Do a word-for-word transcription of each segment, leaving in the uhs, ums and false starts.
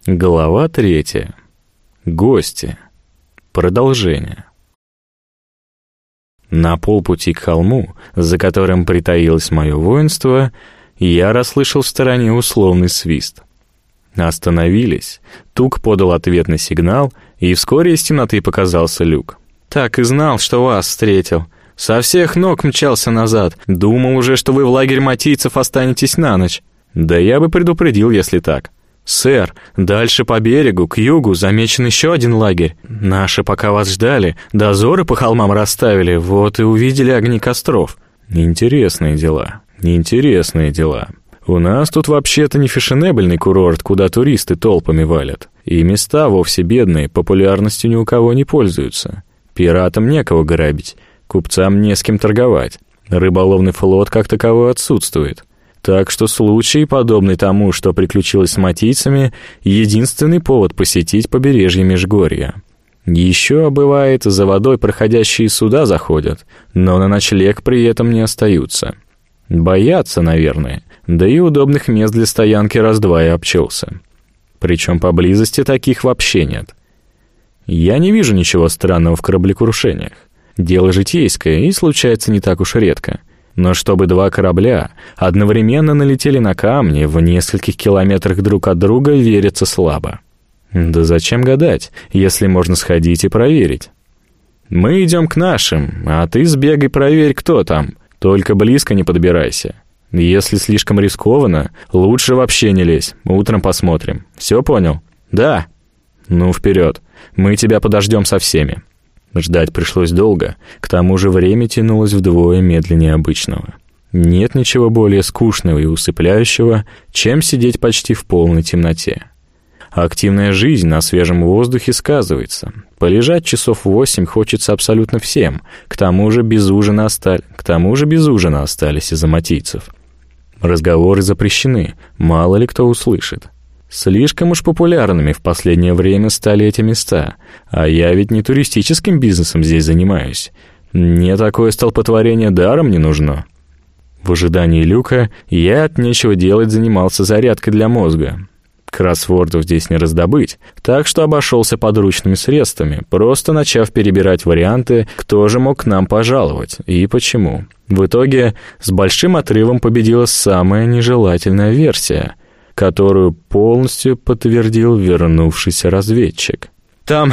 Глава третья. Гости. Продолжение. На полпути к холму, за которым притаилось мое воинство, я расслышал в стороне условный свист. Остановились. Тук подал ответный сигнал, и вскоре из темноты показался Люк. «Так и знал, что вас встретил. Со всех ног мчался назад. Думал уже, что вы в лагерь матийцев останетесь на ночь. Да я бы предупредил, если так. «Сэр, дальше по берегу, к югу, замечен еще один лагерь. Наши, пока вас ждали, дозоры по холмам расставили, вот и увидели огни костров». Интересные дела, интересные дела. У нас тут вообще-то не фешенебельный курорт, куда туристы толпами валят. И места вовсе бедные, популярностью ни у кого не пользуются. Пиратам некого грабить, купцам не с кем торговать. Рыболовный флот как таковой отсутствует. Так что случай, подобный тому, что приключилось с матийцами, единственный повод посетить побережье Межгорья. Еще, бывает, за водой проходящие суда заходят, но на ночлег при этом не остаются. Боятся, наверное, да и удобных мест для стоянки раз-два и обчелся. Причем поблизости таких вообще нет. Я не вижу ничего странного в кораблекрушениях. Дело житейское и случается не так уж редко. Но чтобы два корабля одновременно налетели на камни в нескольких километрах друг от друга, верится слабо. Да зачем гадать, если можно сходить и проверить? Мы идем к нашим, а ты сбегай проверь, кто там. Только близко не подбирайся. Если слишком рискованно, лучше вообще не лезь. Утром посмотрим. Все понял? Да. Ну, вперед. Мы тебя подождем со всеми. Ждать пришлось долго, к тому же время тянулось вдвое медленнее обычного. Нет ничего более скучного и усыпляющего, чем сидеть почти в полной темноте. Активная жизнь на свежем воздухе сказывается. Полежать часов восемь хочется абсолютно всем, к тому же без ужина остались, к тому же без ужина остались из-за матийцев. Разговоры запрещены, мало ли кто услышит. Слишком уж популярными в последнее время стали эти места, а я ведь не туристическим бизнесом здесь занимаюсь. Мне такое столпотворение даром не нужно. В ожидании Люка я от нечего делать занимался зарядкой для мозга. Кроссвордов здесь не раздобыть, так что обошелся подручными средствами, просто начав перебирать варианты, кто же мог к нам пожаловать и почему. В итоге с большим отрывом победила самая нежелательная версия, которую полностью подтвердил вернувшийся разведчик. «Там,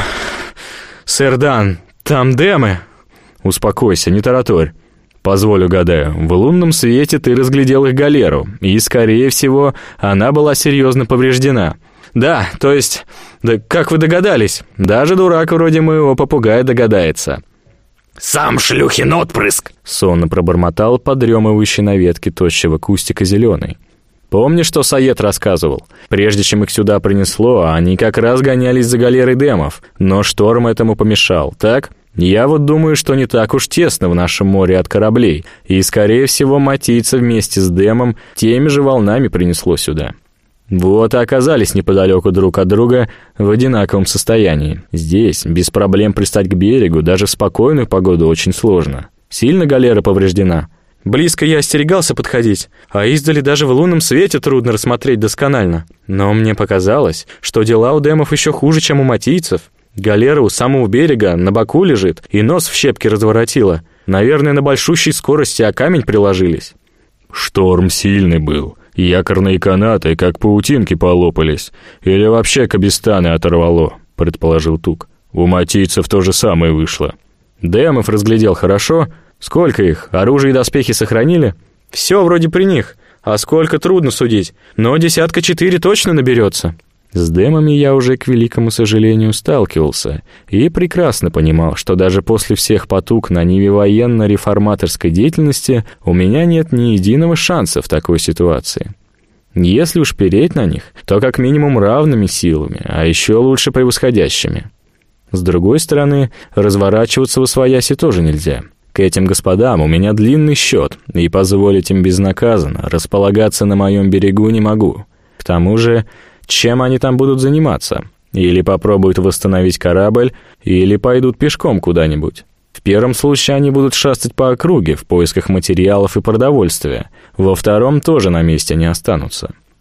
сэр Дан, там демы!» «Успокойся, не тараторь. Позволь угадаю, в лунном свете ты разглядел их галеру, и, скорее всего, она была серьезно повреждена». «Да, то есть, да как вы догадались? Даже дурак вроде моего попугая догадается». «Сам шлюхин отпрыск!» — сонно пробормотал подремывающий на ветке тощего кустика зеленый. «Помнишь, что Саед рассказывал? Прежде чем их сюда принесло, они как раз гонялись за галерой демов, но шторм этому помешал, так? Я вот думаю, что не так уж тесно в нашем море от кораблей, и, скорее всего, матийца вместе с демом теми же волнами принесло сюда. Вот и оказались неподалеку друг от друга в одинаковом состоянии. Здесь без проблем пристать к берегу, даже в спокойную погоду очень сложно. Сильно галера повреждена?» «Близко я остерегался подходить, а издали даже в лунном свете трудно рассмотреть досконально. Но мне показалось, что дела у демов еще хуже, чем у матийцев. Галера у самого берега на боку лежит и нос в щепки разворотила. Наверное, на большущей скорости о камень приложились». «Шторм сильный был. Якорные канаты, как паутинки, полопались. Или вообще кабестаны оторвало», — предположил Тук. «У матийцев то же самое вышло». «Демов разглядел хорошо. Сколько их? Оружие и доспехи сохранили?» «Все вроде при них. А сколько, трудно судить. Но десятка четыре точно наберется». С демами я уже, к великому сожалению, сталкивался и прекрасно понимал, что даже после всех потуг на ниве военно-реформаторской деятельности у меня нет ни единого шанса в такой ситуации. Если уж переть на них, то как минимум равными силами, а еще лучше превосходящими. С другой стороны, разворачиваться восвояси тоже нельзя. К этим господам у меня длинный счет, и позволить им безнаказанно располагаться на моем берегу не могу. К тому же, чем они там будут заниматься? Или попробуют восстановить корабль, или пойдут пешком куда-нибудь. В первом случае они будут шастать по округе в поисках материалов и продовольствия, во втором тоже на месте не останутся.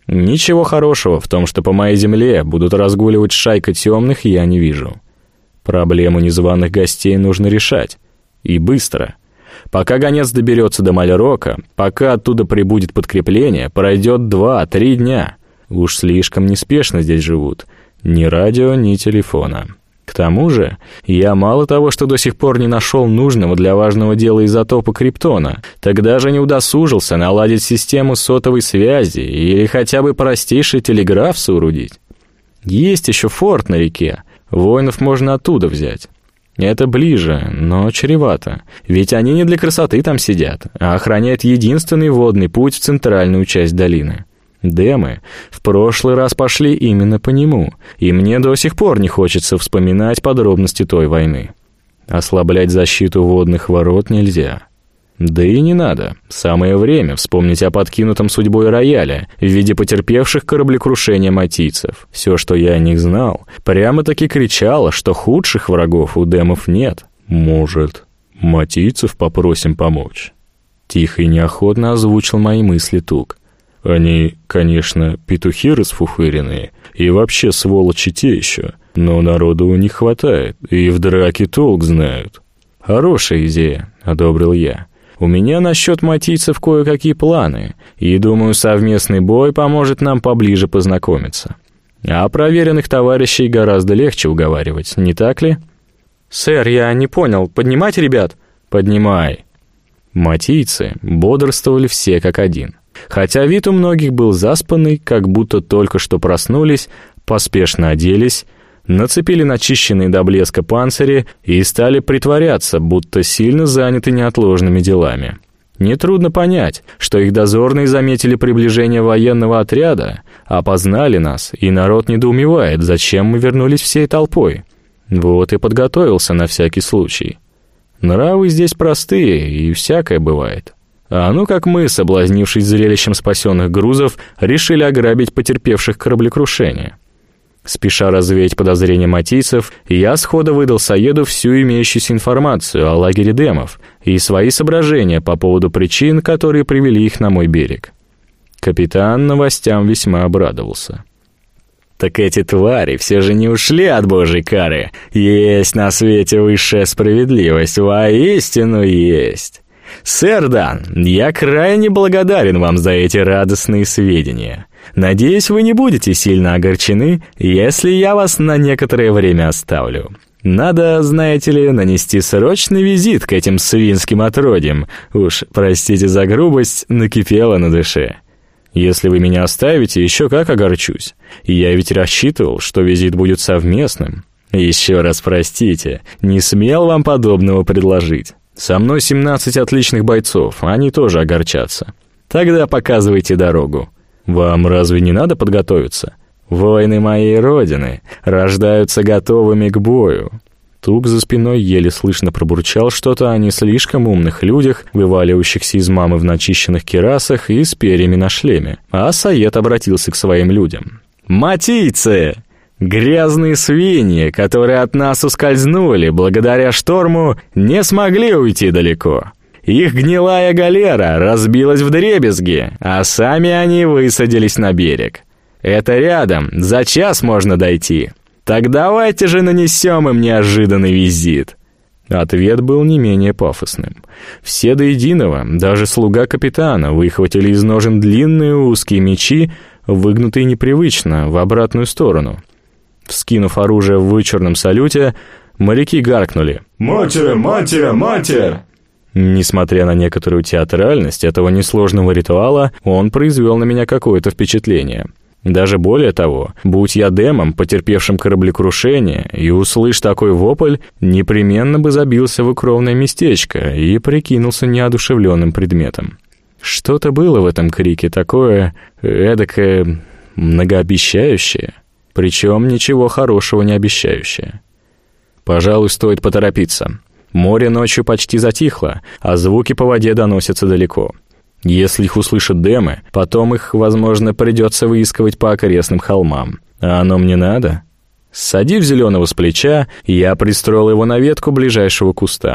Ничего хорошего в том, что по моей земле будут разгуливать шайка темных, я не вижу. Проблему незваных гостей нужно решать. И быстро. Пока гонец доберется до Мальрока, пока оттуда прибудет подкрепление, пройдет два-три дня. Уж слишком неспешно здесь живут. Ни радио, ни телефона. К тому же, я мало того, что до сих пор не нашел нужного для важного дела изотопа криптона, так даже не удосужился наладить систему сотовой связи или хотя бы простейший телеграф соорудить. Есть еще форт на реке, воинов можно оттуда взять. Это ближе, но чревато, ведь они не для красоты там сидят, а охраняют единственный водный путь в центральную часть долины. Демы в прошлый раз пошли именно по нему, и мне до сих пор не хочется вспоминать подробности той войны. Ослаблять защиту водных ворот нельзя. Да и не надо. Самое время вспомнить о подкинутом судьбой рояле в виде потерпевших кораблекрушения матийцев. Все, что я о них знал, прямо-таки кричало, что худших врагов у демов нет. Может, матийцев попросим помочь? Тихо и неохотно озвучил мои мысли Тук. Они, конечно, петухи расфуфыренные, и вообще сволочи те еще, но народу у них хватает, и в драке толк знают. Хорошая идея, одобрил я. У меня насчет матийцев кое-какие планы, и, думаю, совместный бой поможет нам поближе познакомиться. А проверенных товарищей гораздо легче уговаривать, не так ли? Сэр, я не понял, поднимать ребят? Поднимай. Матийцы бодрствовали все как один. Хотя вид у многих был заспанный, как будто только что проснулись, поспешно оделись, нацепили начищенные до блеска панцири и стали притворяться, будто сильно заняты неотложными делами. Нетрудно понять, что их дозорные заметили приближение военного отряда, опознали нас, и народ недоумевает, зачем мы вернулись всей толпой. Вот и подготовился на всякий случай. Нравы здесь простые, и всякое бывает. А ну как мы, соблазнившись зрелищем спасенных грузов, решили ограбить потерпевших кораблекрушение. Спеша развеять подозрения матийцев, я сходу выдал Саеду всю имеющуюся информацию о лагере демов и свои соображения по поводу причин, которые привели их на мой берег. Капитан новостям весьма обрадовался. «Так эти твари все же не ушли от божьей кары. Есть на свете высшая справедливость, воистину есть. Сэр Дан, я крайне благодарен вам за эти радостные сведения. Надеюсь, вы не будете сильно огорчены, если я вас на некоторое время оставлю. Надо, знаете ли, нанести срочный визит к этим свинским отродьям. Уж, простите за грубость, накипело на душе. Если вы меня оставите, еще как огорчусь. Я ведь рассчитывал, что визит будет совместным. Еще раз простите, не смел вам подобного предложить. Со мной семнадцать отличных бойцов, они тоже огорчатся. Тогда показывайте дорогу. Вам разве не надо подготовиться? Воины моей родины рождаются готовыми к бою». Тук за спиной еле слышно пробурчал что-то о не слишком умных людях, вываливающихся из мамы в начищенных кирасах и с перьями на шлеме, а Саед обратился к своим людям. «Матийцы! Грязные свиньи, которые от нас ускользнули благодаря шторму, не смогли уйти далеко. Их гнилая галера разбилась вдребезги, а сами они высадились на берег. Это рядом, за час можно дойти. Так давайте же нанесем им неожиданный визит». Ответ был не менее пафосным. Все до единого, даже слуга капитана, выхватили из ножен длинные узкие мечи, выгнутые непривычно, в обратную сторону. Вскинув оружие в вычурном салюте, моряки гаркнули: «Матерь, матерь, матерь!» Несмотря на некоторую театральность этого несложного ритуала, он произвел на меня какое-то впечатление. Даже более того, будь я демом, потерпевшим кораблекрушение, и услышь такой вопль, непременно бы забился в укромное местечко и прикинулся неодушевленным предметом. Что-то было в этом крике такое, эдакое, многообещающее, причем ничего хорошего не обещающее. Пожалуй, стоит поторопиться. Море ночью почти затихло, а звуки по воде доносятся далеко. Если их услышат демы, потом их, возможно, придется выискивать по окрестным холмам. А оно мне надо? Ссадив зеленого с плеча, я пристроил его на ветку ближайшего куста.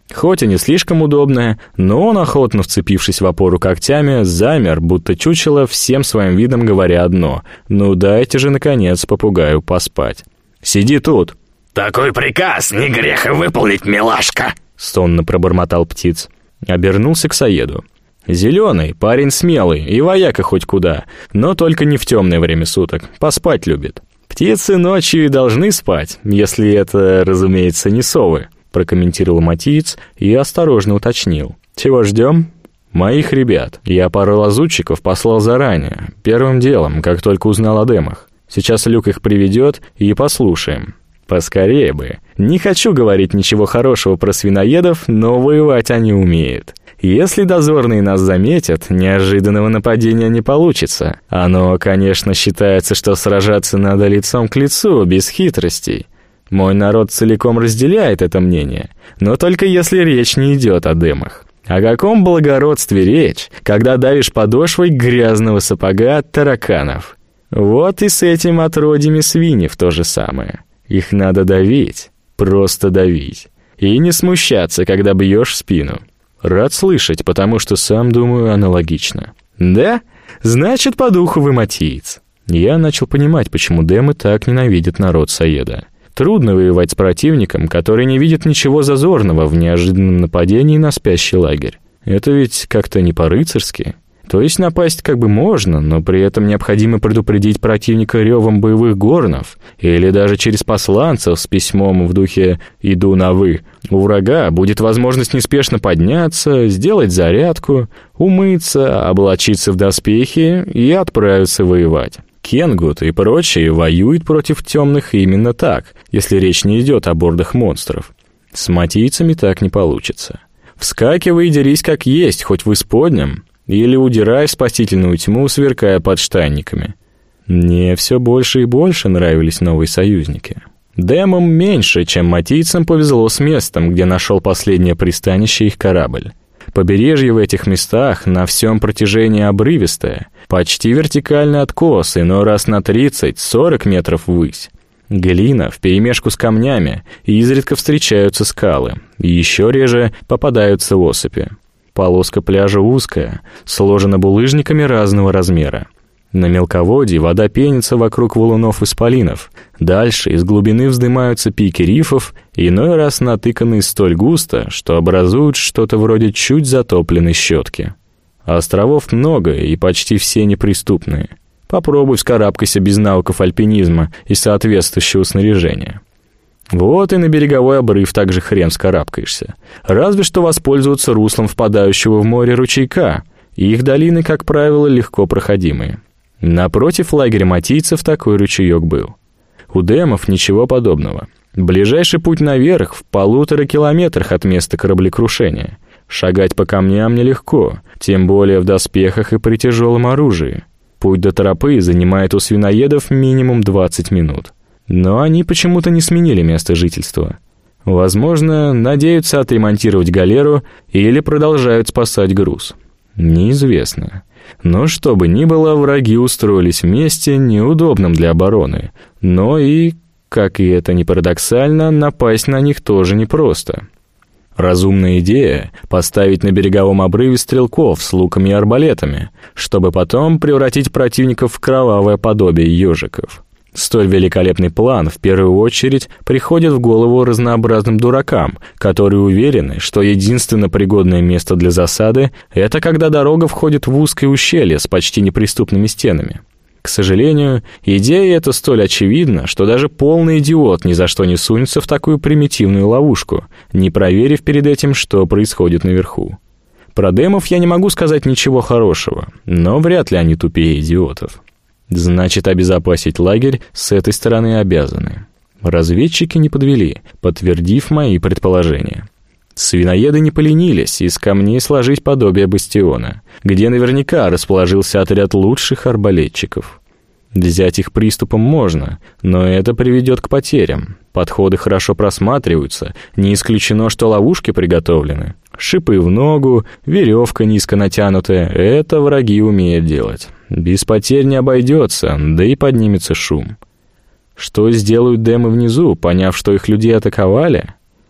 Хоть и не слишком удобная, но он, охотно вцепившись в опору когтями, замер, будто чучело, всем своим видом говоря одно: «Ну дайте же, наконец, попугаю поспать». «Сиди тут!» «Такой приказ не грех и выполнить, милашка!» — сонно пробормотал птиц. Обернулся к Саеду. «Зеленый, парень смелый и вояка хоть куда, но только не в темное время суток, поспать любит. Птицы ночью и должны спать, если это, разумеется, не совы», — прокомментировал Матиец и осторожно уточнил. «Чего ждем?» «Моих ребят. Я пару лазутчиков послал заранее, первым делом, как только узнал о демах. Сейчас Люк их приведет и послушаем. Поскорее бы. Не хочу говорить ничего хорошего про свиноедов, но воевать они умеют. Если дозорные нас заметят, неожиданного нападения не получится. Оно, конечно, считается, что сражаться надо лицом к лицу, без хитростей. Мой народ целиком разделяет это мнение, но только если речь не идет о демах. О каком благородстве речь, когда давишь подошвой грязного сапога от тараканов? Вот и с этим отродьями свиньев то же самое. Их надо давить, просто давить. И не смущаться, когда бьешь в спину». «Рад слышать, потому что сам думаю аналогично». «Да? Значит, по духу вы матиец». Я начал понимать, почему демы так ненавидят народ Саеда. Трудно воевать с противником, который не видит ничего зазорного в неожиданном нападении на спящий лагерь. Это ведь как-то не по-рыцарски. То есть напасть как бы можно, но при этом необходимо предупредить противника ревом боевых горнов или даже через посланцев с письмом в духе «иду на вы». У врага будет возможность неспешно подняться, сделать зарядку, умыться, облачиться в доспехи и отправиться воевать. Кенгут и прочие воюют против темных именно так, если речь не идет о бордах монстров. С матийцами так не получится. Вскакивай и дерись как есть, хоть в исподнем, или удирай в спасительную тьму, сверкая подштанниками. Мне все больше и больше нравились новые союзники. Демам меньше, чем матийцам, повезло с местом, где нашел последнее пристанище их корабль. Побережье в этих местах на всем протяжении обрывистое, почти вертикальный откос, иной раз на тридцать-сорок метров ввысь. Глина вперемешку с камнями, и изредка встречаются скалы, и еще реже попадаются осыпи. Полоска пляжа узкая, сложена булыжниками разного размера. На мелководье вода пенится вокруг валунов-исполинов. Дальше из глубины вздымаются пики рифов, иной раз натыканные столь густо, что образуют что-то вроде чуть затопленной щетки. Островов много, и почти все неприступные. Попробуй вскарабкайся без навыков альпинизма и соответствующего снаряжения. Вот и на береговой обрыв также хрен вскарабкаешься. Разве что воспользоваться руслом впадающего в море ручейка. Их долины, как правило, легко проходимые. Напротив лагеря матийцев такой ручеек был. У демов ничего подобного. Ближайший путь наверх в полутора километрах от места кораблекрушения. Шагать по камням нелегко, тем более в доспехах и при тяжелом оружии. Путь до тропы занимает у свиноедов минимум двадцать минут. Но они почему-то не сменили место жительства. Возможно, надеются отремонтировать галеру или продолжают спасать груз. Неизвестно. Но что бы ни было, враги устроились в месте, неудобном для обороны. Но и, как и это ни парадоксально, напасть на них тоже непросто. Разумная идея — поставить на береговом обрыве стрелков с луками и арбалетами, чтобы потом превратить противников в кровавое подобие ежиков. Столь великолепный план в первую очередь приходит в голову разнообразным дуракам, которые уверены, что единственно пригодное место для засады — это когда дорога входит в узкое ущелье с почти неприступными стенами. К сожалению, идея эта столь очевидна, что даже полный идиот ни за что не сунется в такую примитивную ловушку, не проверив перед этим, что происходит наверху. Про демов я не могу сказать ничего хорошего, но вряд ли они тупее идиотов. Значит, обезопасить лагерь с этой стороны обязаны. Разведчики не подвели, подтвердив мои предположения. Свиноеды не поленились из камней сложить подобие бастиона, где наверняка расположился отряд лучших арбалетчиков. Взять их приступом можно, но это приведет к потерям. Подходы хорошо просматриваются, не исключено, что ловушки приготовлены. Шипы в ногу, веревка низко натянутая — это враги умеют делать. Без потерь не обойдется, да и поднимется шум. Что сделают демы внизу, поняв, что их людей атаковали?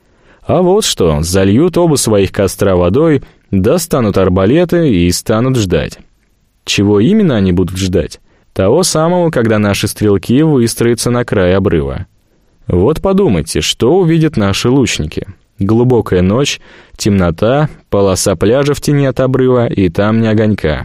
А вот что, зальют оба своих костра водой, достанут арбалеты и станут ждать. Чего именно они будут ждать? Того самого, когда наши стрелки выстроятся на край обрыва. Вот подумайте, что увидят наши лучники. Глубокая ночь, темнота, полоса пляжа в тени от обрыва, и там ни огонька.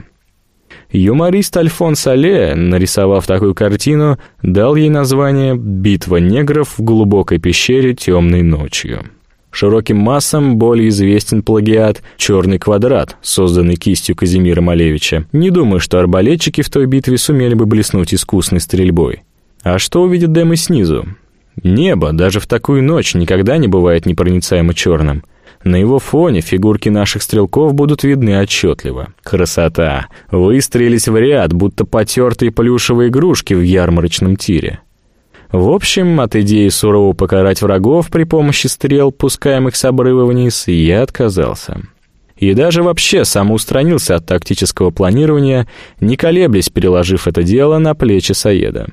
Юморист Альфонс Алле, нарисовав такую картину, дал ей название «Битва негров в глубокой пещере темной ночью». Широким массам более известен плагиат «Черный квадрат», созданный кистью Казимира Малевича. Не думаю, что арбалетчики в той битве сумели бы блеснуть искусной стрельбой. А что увидят демы снизу? Небо даже в такую ночь никогда не бывает непроницаемо черным. На его фоне фигурки наших стрелков будут видны отчетливо. Красота! Выстроились в ряд, будто потертые плюшевые игрушки в ярмарочном тире. В общем, от идеи сурово покарать врагов при помощи стрел, пускаемых с обрыва вниз, я отказался. И даже вообще самоустранился от тактического планирования, не колеблясь, переложив это дело на плечи Саеда.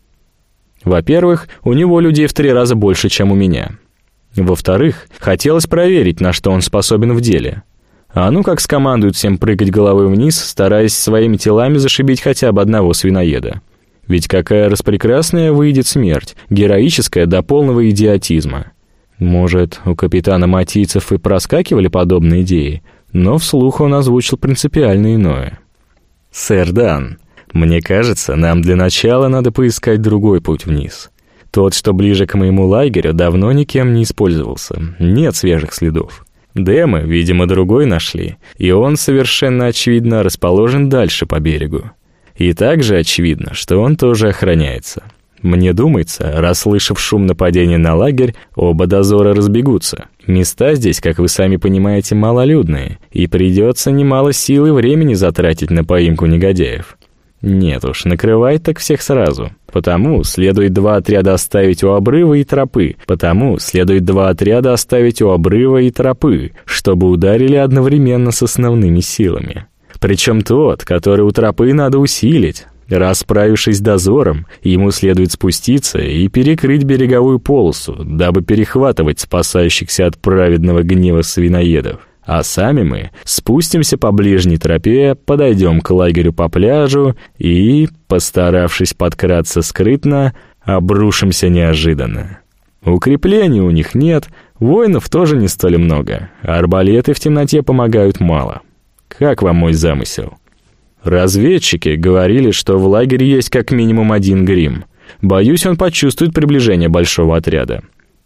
Во-первых, у него людей в три раза больше, чем у меня. Во-вторых, хотелось проверить, на что он способен в деле. А ну как скомандует всем прыгать головой вниз, стараясь своими телами зашибить хотя бы одного свиноеда. Ведь какая распрекрасная выйдет смерть, героическая до полного идиотизма. Может, у капитана Матийцев и проскакивали подобные идеи, но вслух он озвучил принципиально иное. «Сэр Дан, мне кажется, нам для начала надо поискать другой путь вниз. Тот, что ближе к моему лагерю, давно никем не использовался, нет свежих следов. Демы, видимо, другой нашли, и он совершенно очевидно расположен дальше по берегу. И также очевидно, что он тоже охраняется. Мне думается, расслышав шум нападения на лагерь, оба дозора разбегутся. Места здесь, как вы сами понимаете, малолюдные, и придется немало сил и времени затратить на поимку негодяев. Нет уж, накрывать так всех сразу. Потому следует два отряда оставить у обрыва и тропы. Потому следует два отряда оставить у обрыва и тропы, чтобы ударили одновременно с основными силами. Причем тот, который у тропы, надо усилить. Расправившись дозором, ему следует спуститься и перекрыть береговую полосу, дабы перехватывать спасающихся от праведного гнева свиноедов. А сами мы спустимся по ближней тропе, подойдем к лагерю по пляжу и, постаравшись подкраться скрытно, обрушимся неожиданно. Укреплений у них нет, воинов тоже не столь много, а арбалеты в темноте помогают мало. Как вам мой замысел? Разведчики говорили, что в лагере есть как минимум один грим. Боюсь, он почувствует приближение большого отряда.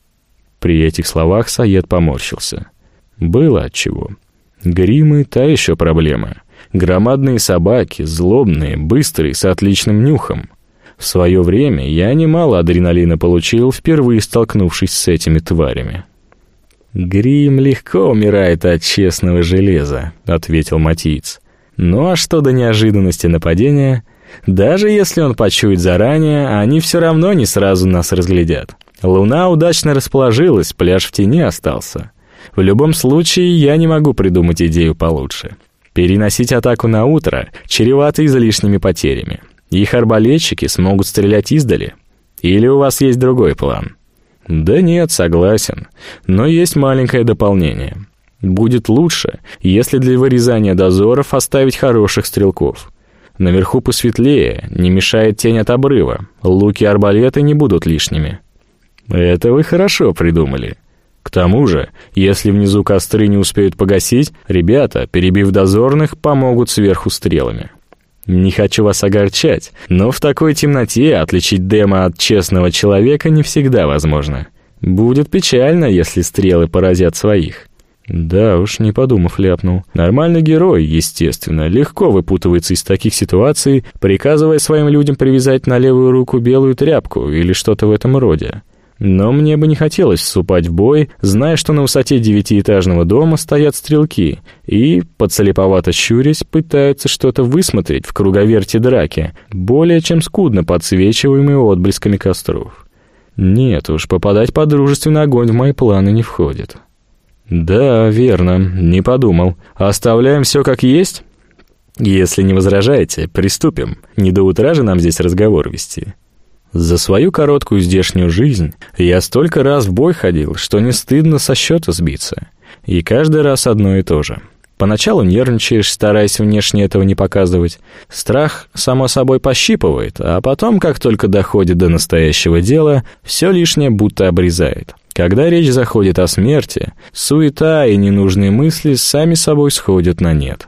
При этих словах Саед поморщился. Было отчего. Гримы — та еще проблема. Громадные собаки, злобные, быстрые, с отличным нюхом. В свое время я немало адреналина получил, впервые столкнувшись с этими тварями. «Грим легко умирает от честного железа», — ответил Матиец. «Ну а что до неожиданности нападения? Даже если он почует заранее, они все равно не сразу нас разглядят. Луна удачно расположилась, пляж в тени остался. В любом случае, я не могу придумать идею получше. Переносить атаку на утро чревато излишними потерями. Их арбалетчики смогут стрелять издали. Или у вас есть другой план?» «Да нет, согласен. Но есть маленькое дополнение. Будет лучше, если для вырезания дозоров оставить хороших стрелков. Наверху посветлее, не мешает тень от обрыва. Луки и арбалеты не будут лишними». «Это вы хорошо придумали. К тому же, если внизу костры не успеют погасить, ребята, перебив дозорных, помогут сверху стрелами. Не хочу вас огорчать, но в такой темноте отличить дема от честного человека не всегда возможно. Будет печально, если стрелы поразят своих». Да уж, не подумав, ляпнул. Нормальный герой, естественно, легко выпутывается из таких ситуаций, приказывая своим людям привязать на левую руку белую тряпку или что-то в этом роде. Но мне бы не хотелось вступать в бой, зная, что на высоте девятиэтажного дома стоят стрелки и, подслеповато щурясь, пытаются что-то высмотреть в круговерте драки, более чем скудно подсвечиваемые отблесками костров. Нет уж, попадать под дружественный огонь в мои планы не входит. Да, верно, не подумал. Оставляем все как есть? Если не возражаете, приступим. Не до утра же нам здесь разговор вести. За свою короткую здешнюю жизнь я столько раз в бой ходил, что не стыдно со счета сбиться. И каждый раз одно и то же. Поначалу нервничаешь, стараясь внешне этого не показывать. Страх, само собой, пощипывает, а потом, как только доходит до настоящего дела, все лишнее будто обрезает. Когда речь заходит о смерти, суета и ненужные мысли сами собой сходят на нет.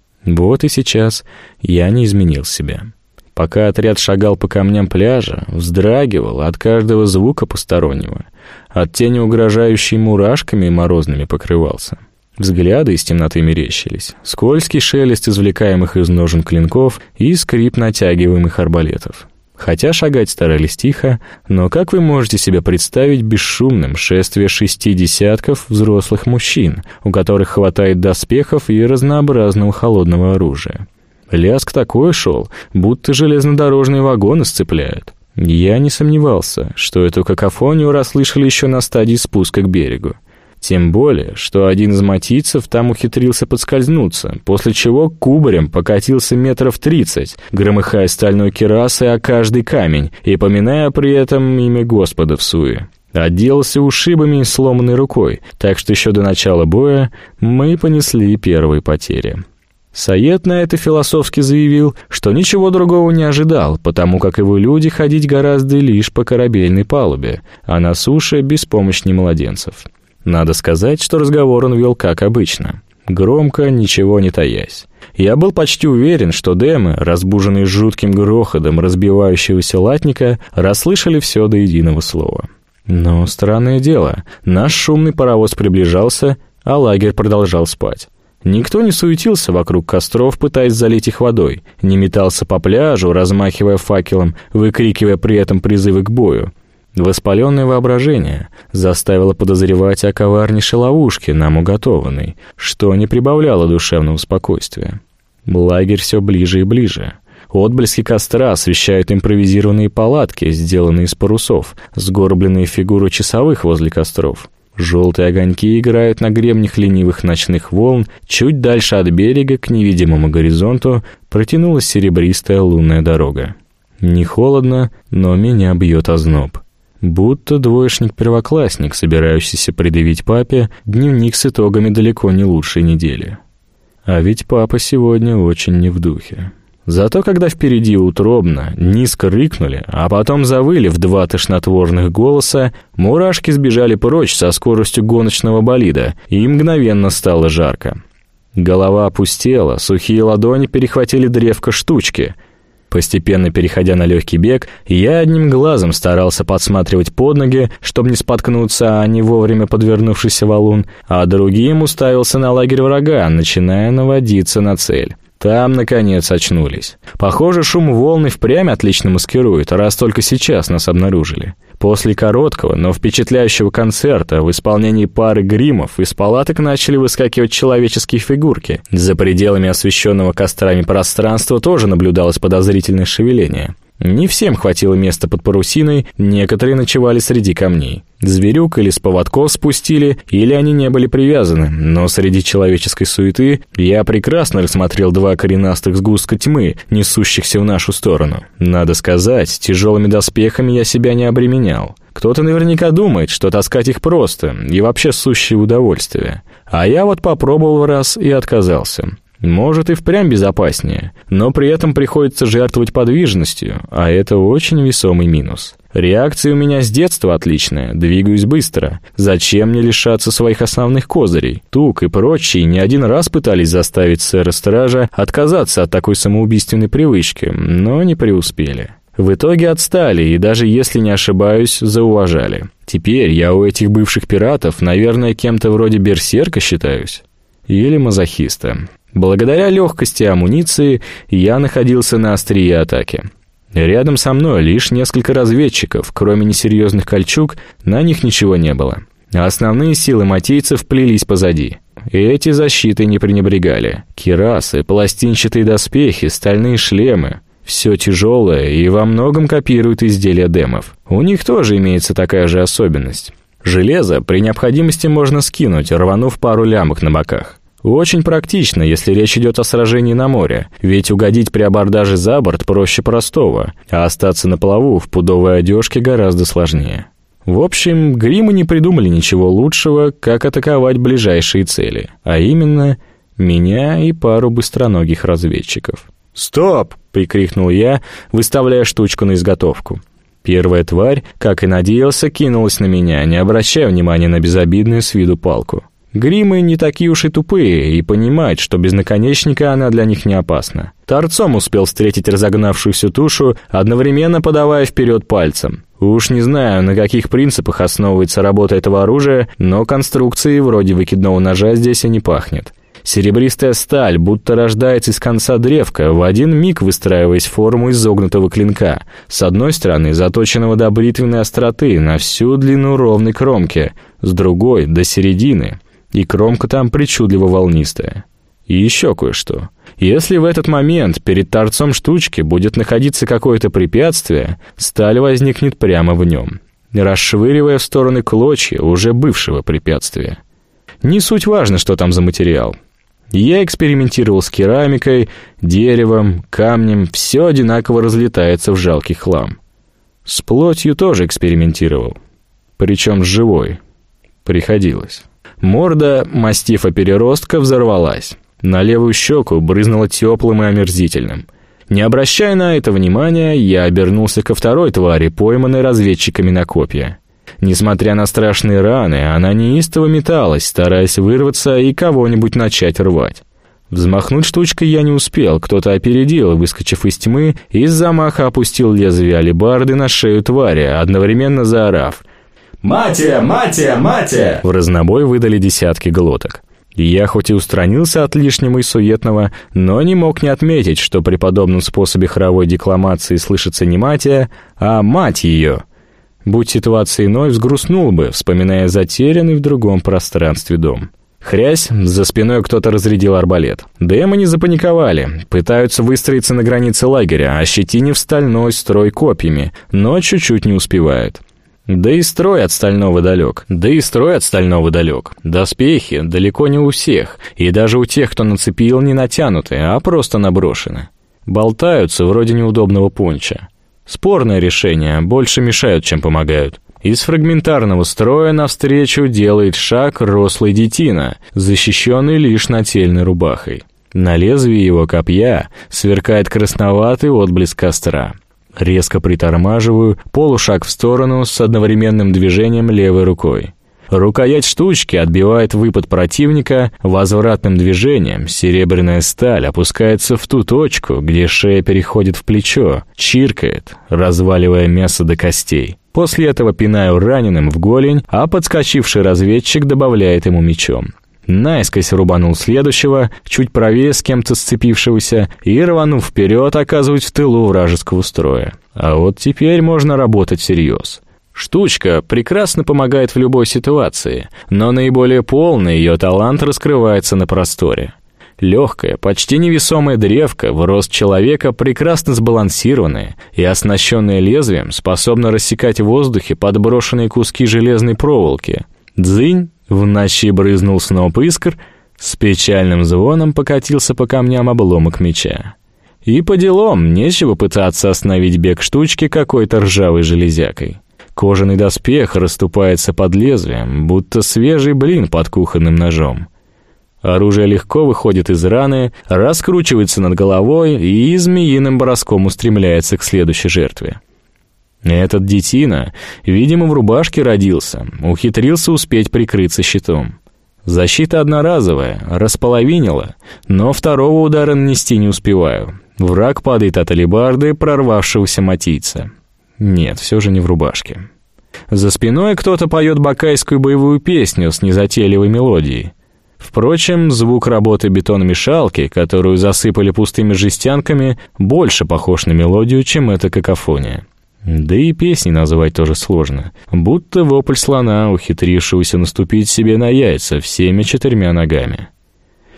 Вот и сейчас я не изменил себя. Пока отряд шагал по камням пляжа, вздрагивал от каждого звука постороннего, от тени угрожающей мурашками морозными покрывался. Взгляды из темноты мерещились, скользкий шелест извлекаемых из ножен клинков и скрип натягиваемых арбалетов. Хотя шагать старались тихо, но как вы можете себе представить бесшумным шествие шести десятков взрослых мужчин, у которых хватает доспехов и разнообразного холодного оружия? Лязг такой шел, будто железнодорожные вагоны сцепляют. Я не сомневался, что эту какофонию расслышали еще на стадии спуска к берегу. Тем более, что один из матийцев там ухитрился подскользнуться, после чего кубарем покатился метров тридцать, громыхая стальной кирасой о каждый камень и поминая при этом имя Господа в суе. Отделался ушибами и сломанной рукой, так что еще до начала боя мы понесли первые потери. Саед на это философски заявил, что ничего другого не ожидал, потому как его люди ходить гораздо лишь по корабельной палубе, а на суше беспомощнее младенцев. Надо сказать, что разговор он вел как обычно, громко, ничего не таясь. Я был почти уверен, что демы, разбуженные жутким грохотом разбивающегося латника, расслышали все до единого слова. Но странное дело, наш шумный паровоз приближался, а лагерь продолжал спать. Никто не суетился вокруг костров, пытаясь залить их водой, не метался по пляжу, размахивая факелом, выкрикивая при этом призывы к бою. Воспаленное воображение заставило подозревать о коварнейшей ловушке, нам уготованной, что не прибавляло душевного спокойствия. Лагерь все ближе и ближе. Отблески костра освещают импровизированные палатки, сделанные из парусов, сгорбленные фигуры часовых возле костров. Желтые огоньки играют на гребнях ленивых ночных волн, чуть дальше от берега к невидимому горизонту протянулась серебристая лунная дорога. Не холодно, но меня бьет озноб. Будто двоечник-первоклассник, собирающийся предъявить папе дневник с итогами далеко не лучшей недели. А ведь папа сегодня очень не в духе. Зато когда впереди утробно, низко рыкнули, а потом завыли в два тошнотворных голоса, мурашки сбежали прочь со скоростью гоночного болида, и мгновенно стало жарко. Голова опустела, сухие ладони перехватили древко штучки. Постепенно переходя на легкий бег, я одним глазом старался подсматривать под ноги, чтобы не споткнуться о не вовремя подвернувшийся валун, а другим уставился на лагерь врага, начиная наводиться на цель. Там, наконец, очнулись. Похоже, шум волны впрямь отлично маскирует, раз только сейчас нас обнаружили. После короткого, но впечатляющего концерта в исполнении пары гримов из палаток начали выскакивать человеческие фигурки. За пределами освещенного кострами пространства тоже наблюдалось подозрительное шевеление. Не всем хватило места под парусиной, некоторые ночевали среди камней. Зверюк или с поводков спустили, или они не были привязаны, но среди человеческой суеты я прекрасно рассмотрел два коренастых сгустка тьмы, несущихся в нашу сторону. Надо сказать, тяжелыми доспехами я себя не обременял. Кто-то наверняка думает, что таскать их просто и вообще сущее удовольствие. А я вот попробовал раз и отказался. Может, и впрямь безопаснее, но при этом приходится жертвовать подвижностью, а это очень весомый минус. Реакция у меня с детства отличная, двигаюсь быстро. Зачем мне лишаться своих основных козырей? Тук и прочие не один раз пытались заставить сэра-стража отказаться от такой самоубийственной привычки, но не преуспели. В итоге отстали и даже, если не ошибаюсь, зауважали. Теперь я у этих бывших пиратов, наверное, кем-то вроде берсерка считаюсь. Или мазохиста. Благодаря легкости амуниции я находился на острие атаки. Рядом со мной лишь несколько разведчиков, кроме несерьезных кольчуг, на них ничего не было. Основные силы матийцев плелись позади. Эти защиты не пренебрегали. Кирасы, пластинчатые доспехи, стальные шлемы. Все тяжелое и во многом копирует изделия демов. У них тоже имеется такая же особенность. Железо при необходимости можно скинуть, рванув пару лямок на боках. Очень практично, если речь идет о сражении на море, ведь угодить при абордаже за борт проще простого, а остаться на плаву в пудовой одежке гораздо сложнее. В общем, гримы не придумали ничего лучшего, как атаковать ближайшие цели, а именно меня и пару быстроногих разведчиков. «Стоп!» — прикрикнул я, выставляя штучку на изготовку. Первая тварь, как и надеялся, кинулась на меня, не обращая внимания на безобидную с виду палку. Гримы не такие уж и тупые, и понимают, что без наконечника она для них не опасна. Торцом успел встретить разогнавшуюся тушу, одновременно подавая вперед пальцем. Уж не знаю, на каких принципах основывается работа этого оружия, но конструкции вроде выкидного ножа здесь и не пахнет. Серебристая сталь будто рождается из конца древка, в один миг выстраиваясь в форму изогнутого клинка, с одной стороны заточенного до бритвенной остроты на всю длину ровной кромки, с другой — до середины, и кромка там причудливо волнистая. И еще кое-что. Если в этот момент перед торцом штучки будет находиться какое-то препятствие, сталь возникнет прямо в нем, расшвыривая в стороны клочья уже бывшего препятствия. Не суть важно, что там за материал. Я экспериментировал с керамикой, деревом, камнем, все одинаково разлетается в жалкий хлам. С плотью тоже экспериментировал, причем с живой. Приходилось. Морда мастифа-переростка взорвалась. На левую щеку брызнуло теплым и омерзительным. Не обращая на это внимания, я обернулся ко второй твари, пойманной разведчиками на копья. Несмотря на страшные раны, она неистово металась, стараясь вырваться и кого-нибудь начать рвать. Взмахнуть штучкой я не успел, кто-то опередил, выскочив из тьмы, и с замаха опустил лезвие алебарды на шею твари, одновременно заорав: «Матия! Матия! Матия!» В разнобой выдали десятки глоток. Я хоть и устранился от лишнего и суетного, но не мог не отметить, что при подобном способе хоровой декламации слышится не матия, а мать ее. Будь ситуация иной, взгрустнул бы, вспоминая затерянный в другом пространстве дом. Хрясь, за спиной кто-то разрядил арбалет. Демоны запаниковали, пытаются выстроиться на границе лагеря, ощетинив стальной строй копьями, но чуть-чуть не успевают. Да и строй от стального далек, да и строй от стального далек. Доспехи далеко не у всех, и даже у тех, кто нацепил, не натянуты, а просто наброшены. Болтаются вроде неудобного понча. Спорное решение, больше мешают, чем помогают. Из фрагментарного строя навстречу делает шаг рослый детина, защищенный лишь нательной рубахой. На лезвии его копья сверкает красноватый отблеск костра. Резко притормаживаю, полушаг в сторону с одновременным движением левой рукой. Рукоять штучки отбивает выпад противника, возвратным движением серебряная сталь опускается в ту точку, где шея переходит в плечо, чиркает, разваливая мясо до костей. После этого пинаю раненым в голень, а подскочивший разведчик добавляет ему мечом. Наискось рубанул следующего, чуть правее с кем-то сцепившегося, и, рванув вперед, оказываюсь в тылу вражеского строя. А вот теперь можно работать всерьез. Штучка прекрасно помогает в любой ситуации, но наиболее полный ее талант раскрывается на просторе. Легкая, почти невесомая древко в рост человека, прекрасно сбалансированная и оснащенная лезвием, способна рассекать в воздухе подброшенные куски железной проволоки. Дзынь! В ночи брызнул сноп искр, с печальным звоном покатился по камням обломок меча. И по делам, нечего пытаться остановить бег штучки какой-то ржавой железякой. Кожаный доспех расступается под лезвием, будто свежий блин под кухонным ножом. Оружие легко выходит из раны, раскручивается над головой и змеиным броском устремляется к следующей жертве. Этот детина, видимо, в рубашке родился, ухитрился успеть прикрыться щитом. Защита одноразовая, располовинила, но второго удара нанести не успеваю. Враг падает от алебарды прорвавшегося матийца. Нет, все же не в рубашке. За спиной кто-то поет бакайскую боевую песню с незатейливой мелодией. Впрочем, звук работы бетономешалки, которую засыпали пустыми жестянками, больше похож на мелодию, чем эта какофония. Да и песней назвать тоже сложно, будто вопль слона, ухитрившегося наступить себе на яйца всеми четырьмя ногами.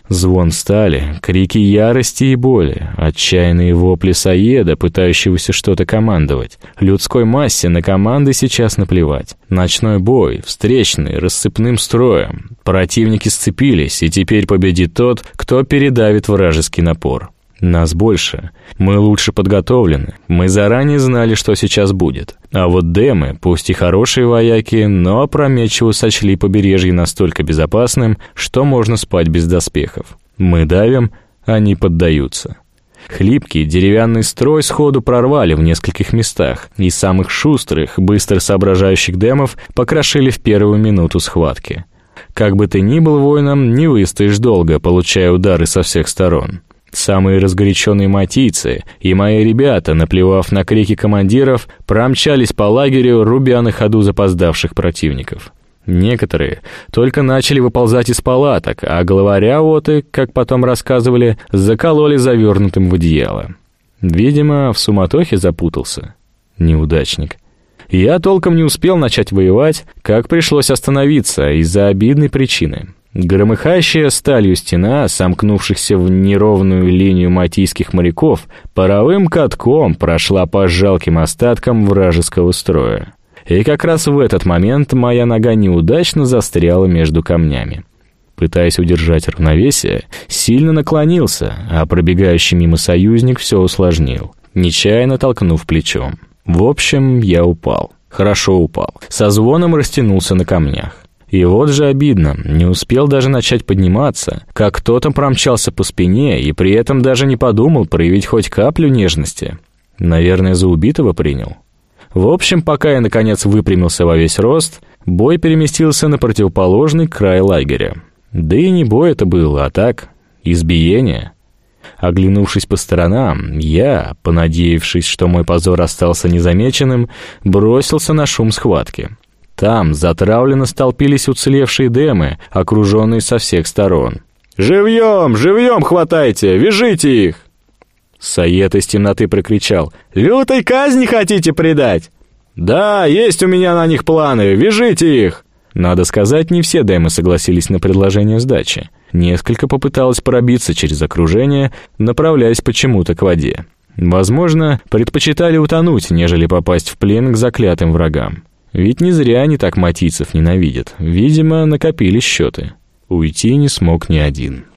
Звон стали, крики ярости и боли, отчаянные вопли Саеда, пытающегося что-то командовать. Людской массе на команды сейчас наплевать. Ночной бой, встречный, рассыпным строем. Противники сцепились, и теперь победит тот, кто передавит вражеский напор. Нас больше, мы лучше подготовлены, мы заранее знали, что сейчас будет. А вот демы, пусть и хорошие вояки, но опрометчиво сочли побережье настолько безопасным, что можно спать без доспехов. Мы давим, они поддаются. Хлипкий деревянный строй сходу прорвали в нескольких местах, и самых шустрых, быстро соображающих демов покрошили в первую минуту схватки. Как бы ты ни был воином, не выстоишь долго, получая удары со всех сторон. Самые разгоряченные матийцы и мои ребята, наплевав на крики командиров, промчались по лагерю, рубя на ходу запоздавших противников. Некоторые только начали выползать из палаток, а главаря-оты, как потом рассказывали, закололи завернутым в одеяло. Видимо, в суматохе запутался. Неудачник. Я толком не успел начать воевать, как пришлось остановиться из-за обидной причины. Громыхающая сталью стена, сомкнувшихся в неровную линию матийских моряков, паровым катком прошла по жалким остаткам вражеского строя. И как раз в этот момент моя нога неудачно застряла между камнями. Пытаясь удержать равновесие, сильно наклонился, а пробегающий мимо союзник все усложнил, нечаянно толкнув плечом. В общем, я упал. Хорошо упал. Со звоном растянулся на камнях. И вот же обидно, не успел даже начать подниматься, как кто-то промчался по спине и при этом даже не подумал проявить хоть каплю нежности. Наверное, за убитого принял. В общем, пока я наконец выпрямился во весь рост, бой переместился на противоположный край лагеря. Да и не бой это был, а так, избиение. Оглянувшись по сторонам, я, понадеявшись, что мой позор остался незамеченным, бросился на шум схватки. Там затравленно столпились уцелевшие демы, окруженные со всех сторон. «Живьем! Живьем хватайте! Вяжите их!» Саед из темноты прокричал. «Лютой казни хотите предать?» «Да, есть у меня на них планы! Вяжите их!» Надо сказать, не все демы согласились на предложение сдачи. Несколько попыталось пробиться через окружение, направляясь почему-то к воде. Возможно, предпочитали утонуть, нежели попасть в плен к заклятым врагам. Ведь не зря они так матийцев ненавидят. Видимо, накопили счеты. Уйти не смог ни один.